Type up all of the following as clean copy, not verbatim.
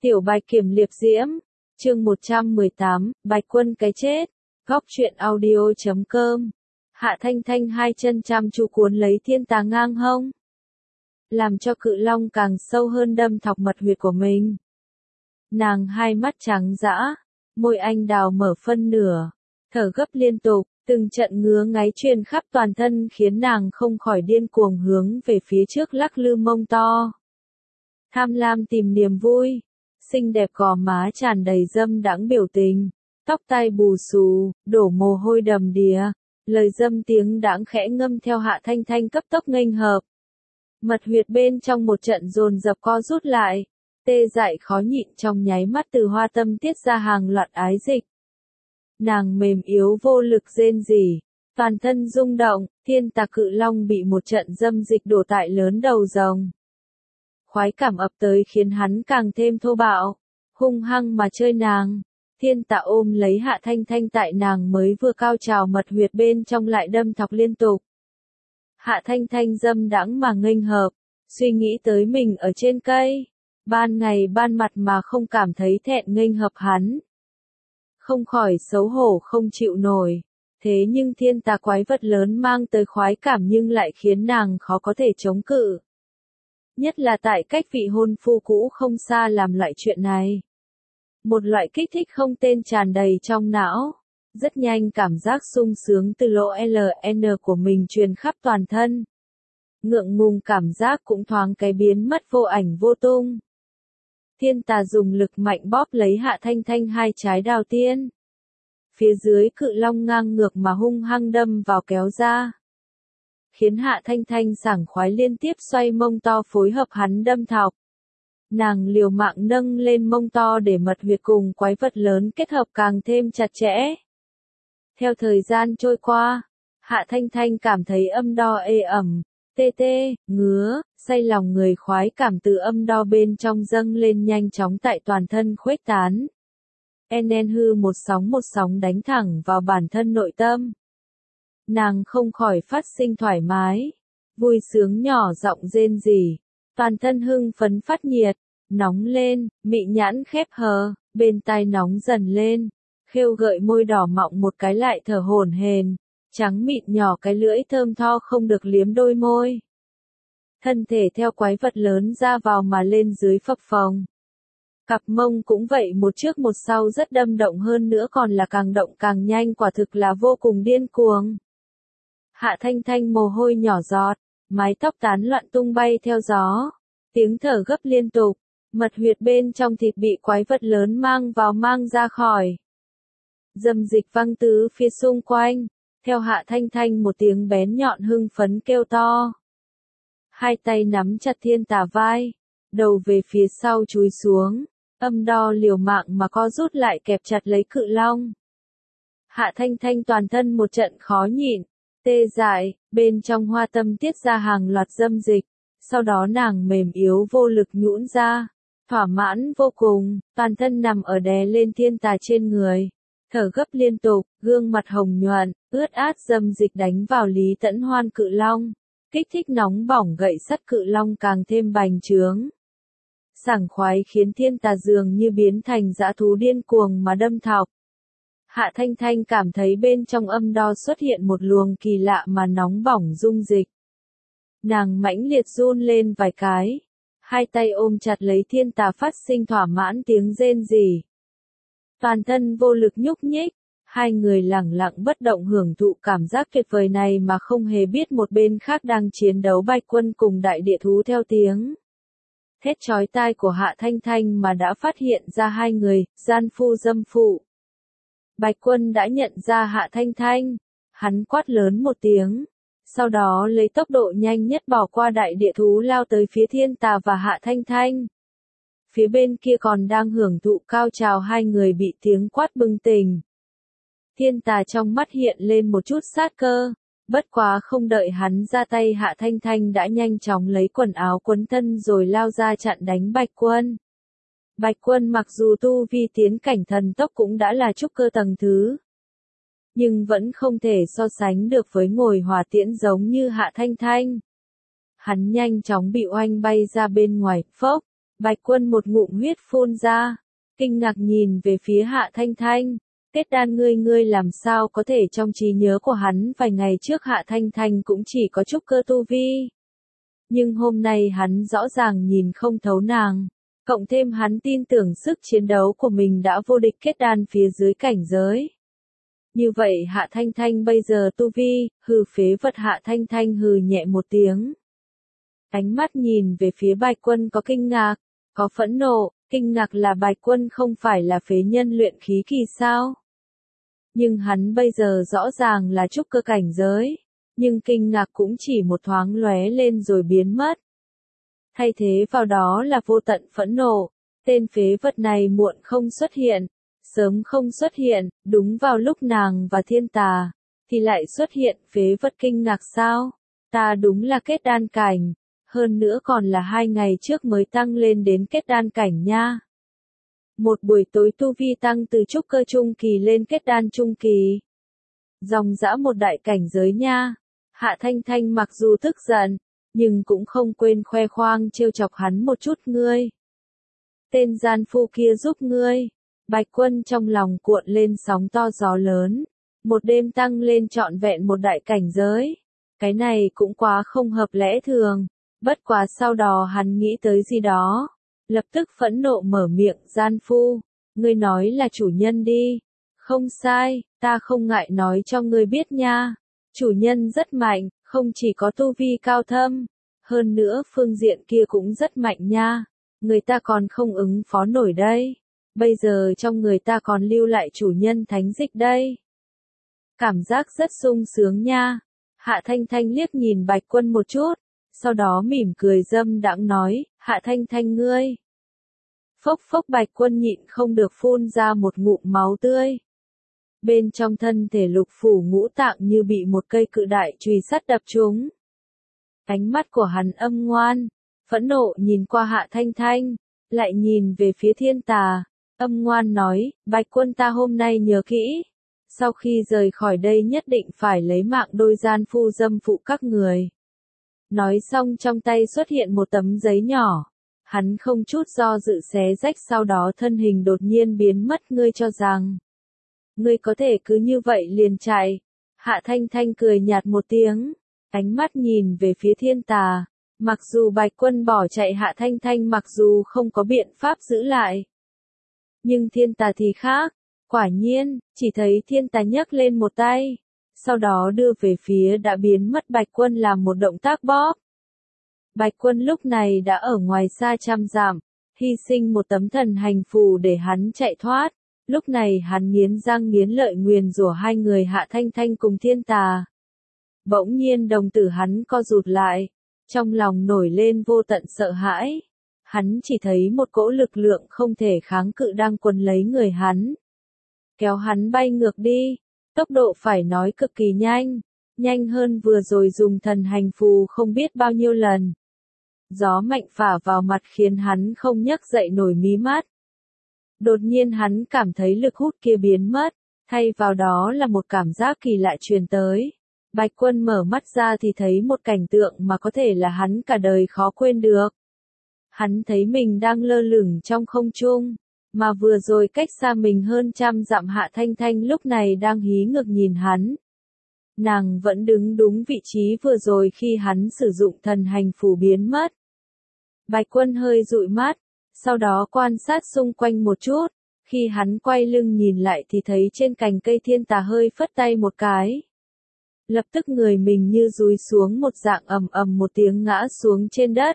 Tiểu Bạch Kiểm Liệp Diễm, chương 118, Bạch Quân cái chết, góc truyện audio.com. Hạ Thanh Thanh hai chân chăm chú cuốn lấy thiên tà ngang hông, làm cho cự long càng sâu hơn đâm thọc mật huyệt của mình. Nàng hai mắt trắng dã, môi anh đào mở phân nửa, thở gấp liên tục, từng trận ngứa ngáy truyền khắp toàn thân khiến nàng không khỏi điên cuồng hướng về phía trước lắc lư mông to. Tham lam tìm niềm vui, xinh đẹp gò má tràn đầy dâm đãng biểu tình, tóc tai bù xù, đổ mồ hôi đầm đìa, lời dâm tiếng đãng khẽ ngâm theo Hạ Thanh Thanh cấp tốc nghênh hợp. Mật huyệt bên trong một trận dồn dập co rút lại, tê dại khó nhịn trong nháy mắt từ hoa tâm tiết ra hàng loạt ái dịch. Nàng mềm yếu vô lực rên rỉ, toàn thân rung động, thiên tà cự long bị một trận dâm dịch đổ tại lớn đầu rồng. Khoái cảm ập tới khiến hắn càng thêm thô bạo, hung hăng mà chơi nàng. Thiên tà ôm lấy Hạ Thanh Thanh tại nàng mới vừa cao trào mật huyệt bên trong lại đâm thọc liên tục. Hạ Thanh Thanh dâm đãng mà nghênh hợp, suy nghĩ tới mình ở trên cây, ban ngày ban mặt mà không cảm thấy thẹn nghênh hợp hắn. Không khỏi xấu hổ không chịu nổi, thế nhưng thiên tà quái vật lớn mang tới khoái cảm nhưng lại khiến nàng khó có thể chống cự. Nhất là tại cách vị hôn phu cũ không xa làm loại chuyện này. Một loại kích thích không tên tràn đầy trong não. Rất nhanh cảm giác sung sướng từ lỗ LN của mình truyền khắp toàn thân. Ngượng ngùng cảm giác cũng thoáng cái biến mất vô ảnh vô tung. Thiên tà dùng lực mạnh bóp lấy Hạ Thanh Thanh hai trái đào tiên. Phía dưới cự long ngang ngược mà hung hăng đâm vào kéo ra. Khiến Hạ Thanh Thanh sảng khoái liên tiếp xoay mông to phối hợp hắn đâm thọc. Nàng liều mạng nâng lên mông to để mật huyệt cùng quái vật lớn kết hợp càng thêm chặt chẽ. Theo thời gian trôi qua, Hạ Thanh Thanh cảm thấy âm đo ê ẩm, tê tê, ngứa, say lòng người khoái cảm từ âm đo bên trong dâng lên nhanh chóng tại toàn thân khuếch tán. NN hư một sóng đánh thẳng vào bản thân nội tâm. Nàng không khỏi phát sinh thoải mái, vui sướng nhỏ giọng rên rỉ, toàn thân hưng phấn phát nhiệt, nóng lên, mị nhãn khép hờ, bên tai nóng dần lên, khêu gợi môi đỏ mọng một cái lại thở hổn hển, trắng mịn nhỏ cái lưỡi thơm tho không được liếm đôi môi. Thân thể theo quái vật lớn ra vào mà lên dưới phập phồng. Cặp mông cũng vậy một trước một sau rất đâm động hơn nữa còn là càng động càng nhanh, quả thực là vô cùng điên cuồng. Hạ Thanh Thanh mồ hôi nhỏ giọt, mái tóc tán loạn tung bay theo gió, tiếng thở gấp liên tục, mật huyệt bên trong thịt bị quái vật lớn mang vào mang ra khỏi. Dâm dịch văng tứ phía xung quanh, theo Hạ Thanh Thanh một tiếng bén nhọn hưng phấn kêu to. Hai tay nắm chặt thiên tà vai, đầu về phía sau chúi xuống, âm đo liều mạng mà co rút lại kẹp chặt lấy cự long. Hạ Thanh Thanh toàn thân một trận khó nhịn, tê dại, bên trong hoa tâm tiết ra hàng loạt dâm dịch, sau đó nàng mềm yếu vô lực nhũn ra, thỏa mãn vô cùng, toàn thân nằm ở đè lên thiên tà trên người, thở gấp liên tục, gương mặt hồng nhuận, ướt át dâm dịch đánh vào Lý Tẫn Hoan cự long, kích thích nóng bỏng gậy sắt cự long càng thêm bành trướng. Sảng khoái khiến thiên tà dường như biến thành dã thú điên cuồng mà đâm thọc. Hạ Thanh Thanh cảm thấy bên trong âm đo xuất hiện một luồng kỳ lạ mà nóng bỏng dung dịch. Nàng mãnh liệt run lên vài cái, hai tay ôm chặt lấy thiên tà phát sinh thỏa mãn tiếng rên rỉ. Toàn thân vô lực nhúc nhích, hai người lẳng lặng bất động hưởng thụ cảm giác tuyệt vời này mà không hề biết một bên khác đang chiến đấu Bạch Quân cùng đại địa thú theo tiếng thét chói tai của Hạ Thanh Thanh mà đã phát hiện ra hai người, gian phu dâm phụ. Bạch Quân đã nhận ra Hạ Thanh Thanh, hắn quát lớn một tiếng, sau đó lấy tốc độ nhanh nhất bỏ qua đại địa thú lao tới phía thiên tà và Hạ Thanh Thanh. Phía bên kia còn đang hưởng thụ cao trào hai người bị tiếng quát bừng tỉnh. Thiên tà trong mắt hiện lên một chút sát cơ, bất quá không đợi hắn ra tay Hạ Thanh Thanh đã nhanh chóng lấy quần áo quấn thân rồi lao ra chặn đánh Bạch Quân. Bạch Quân mặc dù tu vi tiến cảnh thần tốc cũng đã là trúc cơ tầng thứ, nhưng vẫn không thể so sánh được với ngồi hỏa tiễn giống như Hạ Thanh Thanh. Hắn nhanh chóng bị oanh bay ra bên ngoài, phốc, Bạch Quân một ngụm huyết phun ra, kinh ngạc nhìn về phía Hạ Thanh Thanh. Kết đan ngươi làm sao có thể trong trí nhớ của hắn vài ngày trước Hạ Thanh Thanh cũng chỉ có trúc cơ tu vi. Nhưng hôm nay hắn rõ ràng nhìn không thấu nàng, cộng thêm hắn tin tưởng sức chiến đấu của mình đã vô địch kết đan phía dưới cảnh giới. Như vậy Hạ Thanh Thanh bây giờ tu vi, hừ phế vật. Hạ Thanh Thanh hừ nhẹ một tiếng. Ánh mắt nhìn về phía Bạch Quân có kinh ngạc, có phẫn nộ, kinh ngạc là Bạch Quân không phải là phế nhân luyện khí kỳ sao? Nhưng hắn bây giờ rõ ràng là trúc cơ cảnh giới, nhưng kinh ngạc cũng chỉ một thoáng lóe lên rồi biến mất. Thay thế vào đó là vô tận phẫn nộ, tên phế vật này muộn không xuất hiện, sớm không xuất hiện, đúng vào lúc nàng và thiên tà, thì lại xuất hiện. Phế vật kinh ngạc sao? Ta đúng là kết đan cảnh, hơn nữa còn là 2 ngày trước mới tăng lên đến kết đan cảnh nha. Một buổi tối tu vi tăng từ trúc cơ trung kỳ lên kết đan trung kỳ. Dòng dã một đại cảnh giới nha. Hạ Thanh Thanh mặc dù tức giận, nhưng cũng không quên khoe khoang trêu chọc hắn một chút. Ngươi, tên gian phu kia giúp ngươi. Bạch Quân trong lòng cuộn lên sóng to gió lớn. Một đêm tăng lên trọn vẹn một đại cảnh giới. Cái này cũng quá không hợp lẽ thường. Bất quá sau đó hắn nghĩ tới gì đó. Lập tức phẫn nộ mở miệng. Gian phu, ngươi nói là chủ nhân đi. Không sai, ta không ngại nói cho ngươi biết nha. Chủ nhân rất mạnh, không chỉ có tu vi cao thâm, hơn nữa phương diện kia cũng rất mạnh nha. Người ta còn không ứng phó nổi đây. Bây giờ trong người ta còn lưu lại chủ nhân thánh dịch đây. Cảm giác rất sung sướng nha. Hạ Thanh Thanh liếc nhìn Bạch Quân một chút, sau đó mỉm cười dâm đãng nói, Hạ Thanh Thanh ngươi. Phốc phốc. Bạch Quân nhịn không được phun ra một ngụm máu tươi. Bên trong thân thể lục phủ ngũ tạng như bị một cây cự đại chùy sắt đập trúng. Ánh mắt của hắn âm ngoan, phẫn nộ nhìn qua Hạ Thanh Thanh, lại nhìn về phía thiên tà, âm ngoan nói, Bạch Quân ta hôm nay nhớ kỹ. Sau khi rời khỏi đây nhất định phải lấy mạng đôi gian phu dâm phụ các người. Nói xong trong tay xuất hiện một tấm giấy nhỏ. Hắn không chút do dự xé rách, sau đó thân hình đột nhiên biến mất. Ngươi cho rằng ngươi có thể cứ như vậy liền chạy? Hạ Thanh Thanh cười nhạt một tiếng, ánh mắt nhìn về phía thiên tà. Mặc dù Bạch Quân bỏ chạy, Hạ Thanh Thanh mặc dù không có biện pháp giữ lại. Nhưng thiên tà thì khác. Quả nhiên, chỉ thấy thiên tà nhấc lên một tay, sau đó đưa về phía đã biến mất Bạch Quân làm một động tác bóp. Bạch Quân lúc này đã ở ngoài xa trăm dặm, hy sinh một tấm thần hành phù để hắn chạy thoát. Lúc này hắn nghiến răng nghiến lợi nguyền rủa hai người Hạ Thanh Thanh cùng thiên tà. Bỗng nhiên đồng tử hắn co rụt lại, trong lòng nổi lên vô tận sợ hãi. Hắn chỉ thấy một cỗ lực lượng không thể kháng cự đang quấn lấy người hắn, kéo hắn bay ngược đi, tốc độ phải nói cực kỳ nhanh, nhanh hơn vừa rồi dùng thần hành phù không biết bao nhiêu lần. Gió mạnh phả vào mặt khiến hắn không nhấc dậy nổi mí mắt. Đột nhiên hắn cảm thấy lực hút kia biến mất, thay vào đó là một cảm giác kỳ lạ truyền tới. Bạch Quân mở mắt ra thì thấy một cảnh tượng mà có thể là hắn cả đời khó quên được. Hắn thấy mình đang lơ lửng trong không trung, mà vừa rồi cách xa mình hơn trăm dặm Hạ Thanh Thanh lúc này đang hí ngược nhìn hắn. Nàng vẫn đứng đúng vị trí vừa rồi khi hắn sử dụng thần hành phù biến mất. Bạch Quân hơi dụi mắt, sau đó quan sát xung quanh một chút, khi hắn quay lưng nhìn lại thì thấy trên cành cây thiên tà hơi phất tay một cái. Lập tức người mình như dúi xuống một dạng, ầm ầm một tiếng ngã xuống trên đất.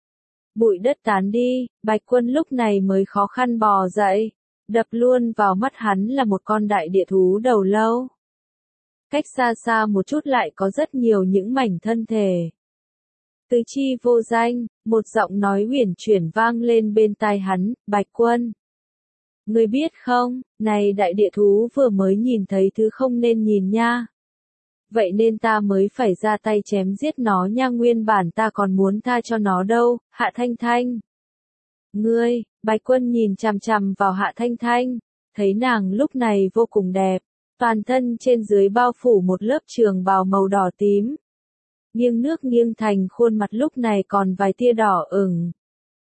Bụi đất tán đi, Bạch Quân lúc này mới khó khăn bò dậy, đập luôn vào mắt hắn là một con đại địa thú đầu lâu. Cách xa xa một chút lại có rất nhiều những mảnh thân thể. Tứ chi vô danh, một giọng nói huyền chuyển vang lên bên tai hắn, Bạch Quân. Ngươi biết không, này đại địa thú vừa mới nhìn thấy thứ không nên nhìn nha. Vậy nên ta mới phải ra tay chém giết nó nha, nguyên bản ta còn muốn tha cho nó đâu. Hạ Thanh Thanh. Ngươi, Bạch Quân nhìn chằm chằm vào Hạ Thanh Thanh, thấy nàng lúc này vô cùng đẹp, toàn thân trên dưới bao phủ một lớp trường bào màu đỏ tím. Nghiêng nước nghiêng thành khuôn mặt lúc này còn vài tia đỏ ửng.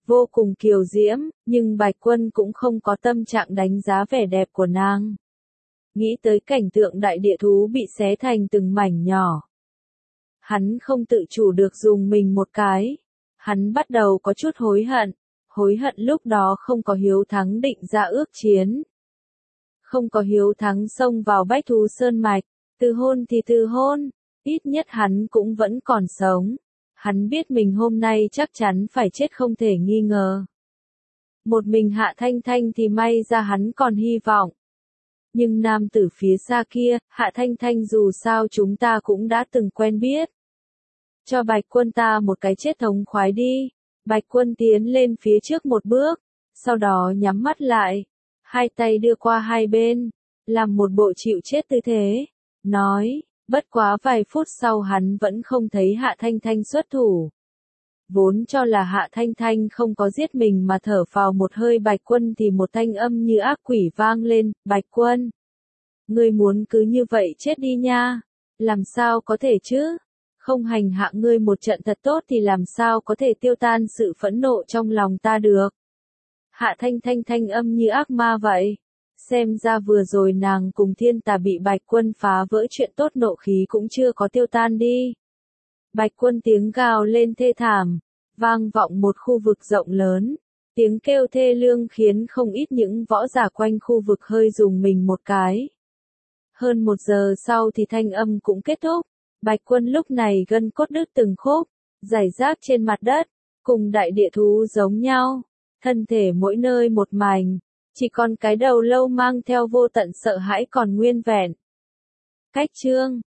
vô cùng kiều diễm, nhưng Bạch Quân cũng không có tâm trạng đánh giá vẻ đẹp của nàng. Nghĩ tới cảnh tượng đại địa thú bị xé thành từng mảnh nhỏ. Hắn không tự chủ được dùng mình một cái. Hắn bắt đầu có chút hối hận lúc đó không có hiếu thắng định ra ước chiến. Không có hiếu thắng xông vào Bách Thú Sơn Mạch, từ hôn thì từ hôn, ít nhất hắn cũng vẫn còn sống. Hắn biết mình hôm nay chắc chắn phải chết không thể nghi ngờ. Một mình Hạ Thanh Thanh thì may ra hắn còn hy vọng. Nhưng nam tử phía xa kia, Hạ Thanh Thanh dù sao chúng ta cũng đã từng quen biết. Cho Bạch Quân ta một cái chết thống khoái đi. Bạch Quân tiến lên phía trước một bước, sau đó nhắm mắt lại, hai tay đưa qua hai bên, làm một bộ chịu chết tư thế, nói, bất quá vài phút sau hắn vẫn không thấy Hạ Thanh Thanh xuất thủ. Vốn cho là Hạ Thanh Thanh không có giết mình mà thở phào một hơi Bạch Quân thì một thanh âm như ác quỷ vang lên, Bạch Quân. Ngươi muốn cứ như vậy chết đi nha, làm sao có thể chứ? Không hành hạ ngươi một trận thật tốt thì làm sao có thể tiêu tan sự phẫn nộ trong lòng ta được. Hạ Thanh Thanh thanh âm như ác ma vậy. Xem ra vừa rồi nàng cùng Thiên Tà bị Bạch Quân phá vỡ chuyện tốt nộ khí cũng chưa có tiêu tan đi. Bạch Quân tiếng gào lên thê thảm, vang vọng một khu vực rộng lớn. Tiếng kêu thê lương khiến không ít những võ giả quanh khu vực hơi rùng mình một cái. Hơn 1 giờ sau thì thanh âm cũng kết thúc. Bạch Quân lúc này gân cốt đứt từng khúc, rải rác trên mặt đất, cùng đại địa thú giống nhau, thân thể mỗi nơi một mảnh, chỉ còn cái đầu lâu mang theo vô tận sợ hãi còn nguyên vẹn. Cách chương